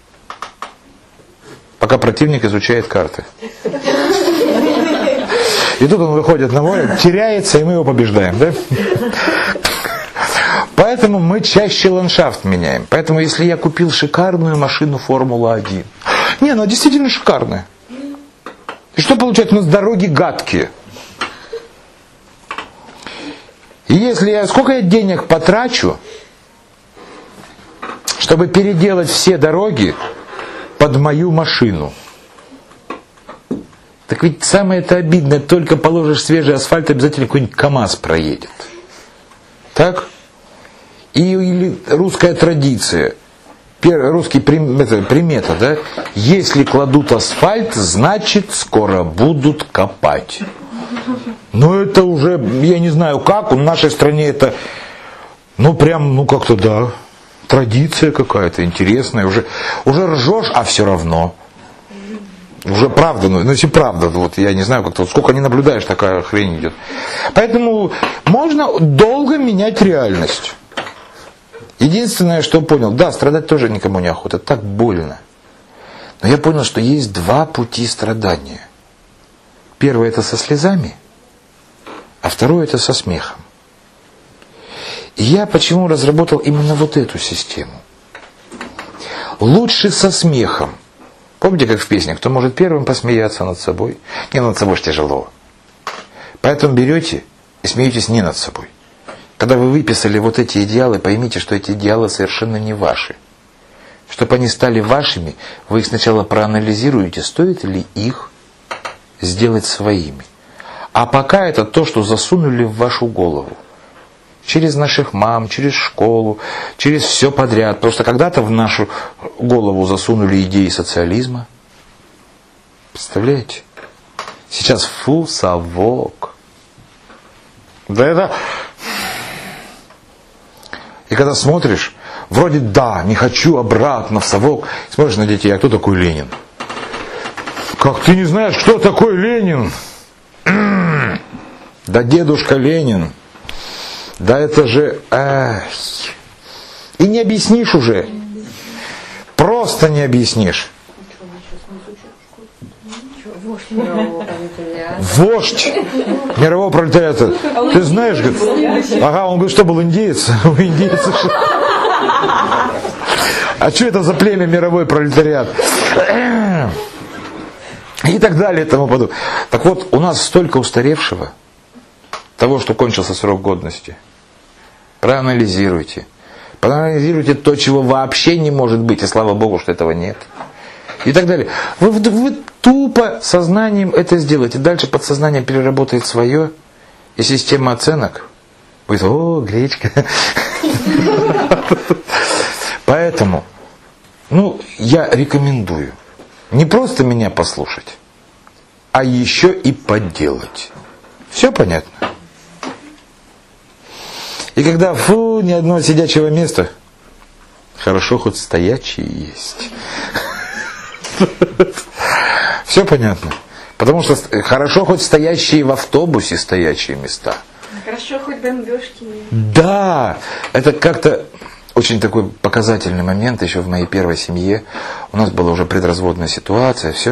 пока противник изучает карты. И тут он выходит на море, теряется, и мы его побеждаем, да? Поэтому мы чаще ландшафт меняем. Поэтому если я купил шикарную машину Формула один, не, она действительно шикарная. И что получается? У нас дороги гадкие. И если я, сколько я денег потрачу, чтобы переделать все дороги под мою машину? Так ведь самое это обидное, только положишь свежий асфальт, обязательно какой-нибудь КАМАЗ проедет. Так? И, или русская традиция, русский примета, да? Если кладут асфальт, значит скоро будут копать. Но это уже, я не знаю как, в нашей стране это, ну прям, ну как-то да, традиция какая-то интересная, уже, уже ржешь, а все равно. Уже правда, ну, ну если правда, вот я не знаю, как-то, вот сколько не наблюдаешь, такая хрень идет. Поэтому можно долго менять реальность. Единственное, что понял, да, страдать тоже никому не охота, так больно. Но я понял, что есть два пути страдания. Первый это со слезами, а второй это со смехом. И я почему разработал именно вот эту систему? Лучше со смехом. Помните, как в песне, кто может первым посмеяться над собой? Не, над собой же тяжело. Поэтому берете и смеетесь не над собой. Когда вы выписали вот эти идеалы, поймите, что эти идеалы совершенно не ваши. Чтобы они стали вашими, вы их сначала проанализируете, стоит ли их сделать своими. А пока это то, что засунули в вашу голову. Через наших мам, через школу, через все подряд. Просто когда-то в нашу голову засунули идеи социализма. Представляете? Сейчас фу, совок. Да это... И когда смотришь, вроде да, не хочу обратно в совок. Смотришь на детей, а кто такой Ленин? Как ты не знаешь, кто такой Ленин? Да дедушка Ленин. Да это же... Эх. И не объяснишь уже. Просто не объяснишь. Вождь мирового пролетариата. Ты знаешь, говорит, ага, он говорит, что был индеец? У индейцев. А что это за племя мировой пролетариат? И так далее, и тому подобное. Так вот, у нас столько устаревшего, того, что кончился срок годности. Проанализируйте. Проанализируйте то, чего вообще не может быть, и слава Богу, что этого нет. И так далее. Вы, вы тупо сознанием это сделаете. Дальше подсознание переработает свое, и система оценок будет: о, гречка. Поэтому, ну, я рекомендую не просто меня послушать, а еще и поделать. Все понятно? И когда, фу, ни одного сидячего места, хорошо хоть стоячие есть. Все понятно? Потому что хорошо хоть стоящие в автобусе стоячие места. Хорошо хоть бомбежки нет. Да, это как-то очень такой показательный момент еще в моей первой семье. У нас была уже предразводная ситуация, все.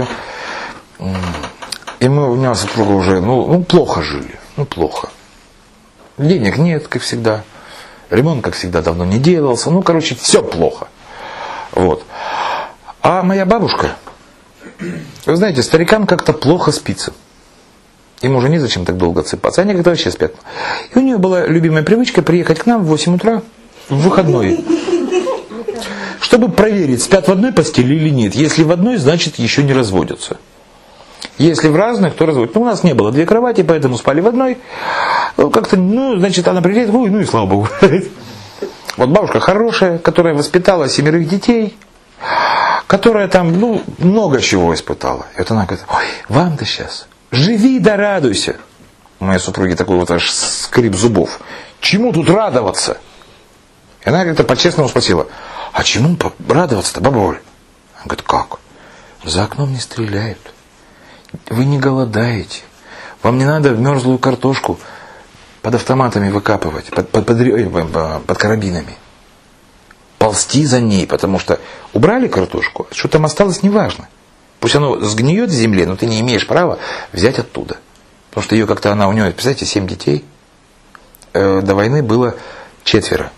И мы, у меня супруга уже, ну, ну, плохо жили, ну, плохо. Денег нет, как всегда. Ремонт, как всегда, давно не делался. Ну, короче, все плохо. Вот. А моя бабушка, вы знаете, старикам как-то плохо спится. Им уже незачем так долго отсыпаться. Они как-то вообще спят. И у нее была любимая привычка приехать к нам в восемь утра в выходной. Чтобы проверить, спят в одной постели или нет. Если в одной, значит, еще не разводятся. Если в разных, то разводятся. Ну, у нас не было две кровати, поэтому спали в одной. Как-то, ну, значит, она приедет, ой, ну и слава Богу. Вот бабушка хорошая, которая воспитала семерых детей, которая там, ну, много чего испытала. И вот она говорит: ой, вам-то сейчас живи да радуйся. У моей супруги такой вот аж скрип зубов. Чему тут радоваться? И она как-то по-честному спросила: а чему радоваться-то, баба Оль? Она говорит: как? За окном не стреляют. Вы не голодаете. Вам не надо мерзлую картошку под автоматами выкапывать, под, под, под, под карабинами. Ползти за ней, потому что убрали картошку, что там осталось, неважно. Пусть оно сгниет в земле, но ты не имеешь права взять оттуда. Потому что ее как-то она, у нее, представляете, семь детей. Э, до войны было четверо.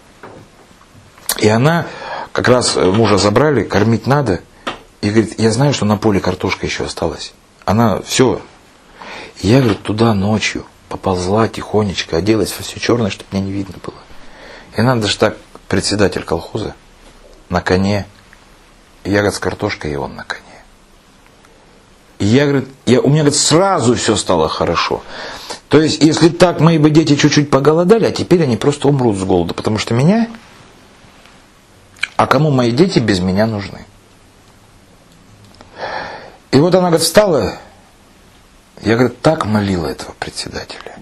И она, как раз мужа забрали, кормить надо. И говорит: я знаю, что на поле картошка еще осталась. Она все. И я, говорит, туда ночью поползла тихонечко, оделась во все черное, чтобы мне не видно было. И она даже так, председатель колхоза, на коне. И я, говорит, с картошкой, и он на коне. И я, говорит, я, у меня, говорит, сразу все стало хорошо. То есть, если так, мои бы дети чуть-чуть поголодали, а теперь они просто умрут с голода, потому что меня... А кому мои дети без меня нужны? И вот она, говорит, встала, я, говорит, так молила этого председателя.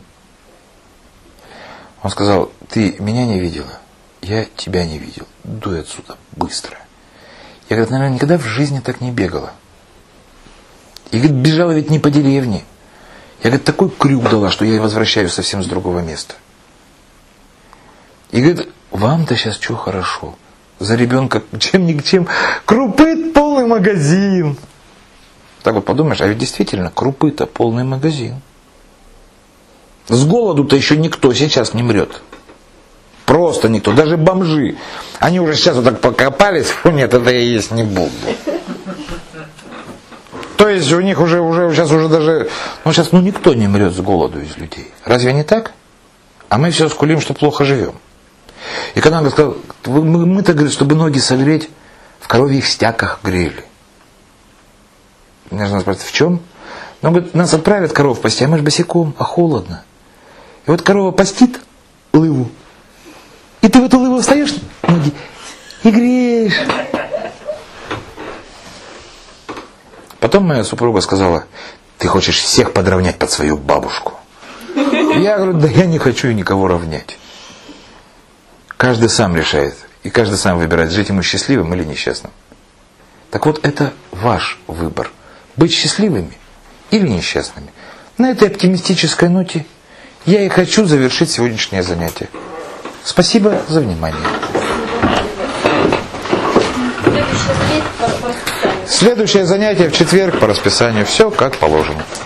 Он сказал: ты меня не видела, я тебя не видел, дуй отсюда, быстро. Я, говорит, наверное, никогда в жизни так не бегала. И, говорит, бежала ведь не по деревне. Я, говорит, такой крюк дала, что я возвращаюсь совсем с другого места. И, говорит, вам-то сейчас что хорошо? За ребенка чем ни к чем. Крупы полный магазин. Так вот подумаешь, а ведь действительно крупы-то полный магазин. С голоду-то еще никто сейчас не мрет. Просто никто, даже бомжи. Они уже сейчас вот так покопались: фу, нет, это я есть не буду. То есть у них уже, уже сейчас уже даже, ну сейчас ну никто не мрет с голоду из людей. Разве не так? А мы все скулим, что плохо живем. И когда он сказал: мы, мы-то, говорит, чтобы ноги согреть, в коровьих стяках грели. Мне жена спрашивает: в чем? Ну, говорит, нас отправят коров пасти, а мы же босиком, а холодно. И вот корова пастит лыву. И ты в эту лыву встаешь, ноги, и греешь. Потом моя супруга сказала: ты хочешь всех подровнять под свою бабушку. Я говорю: да я не хочу и никого равнять. Каждый сам решает. И каждый сам выбирает, жить ему счастливым или несчастным. Так вот, это ваш выбор. Быть счастливыми или несчастными. На этой оптимистической ноте я и хочу завершить сегодняшнее занятие. Спасибо за внимание. Следующее занятие в четверг по расписанию. Все как положено.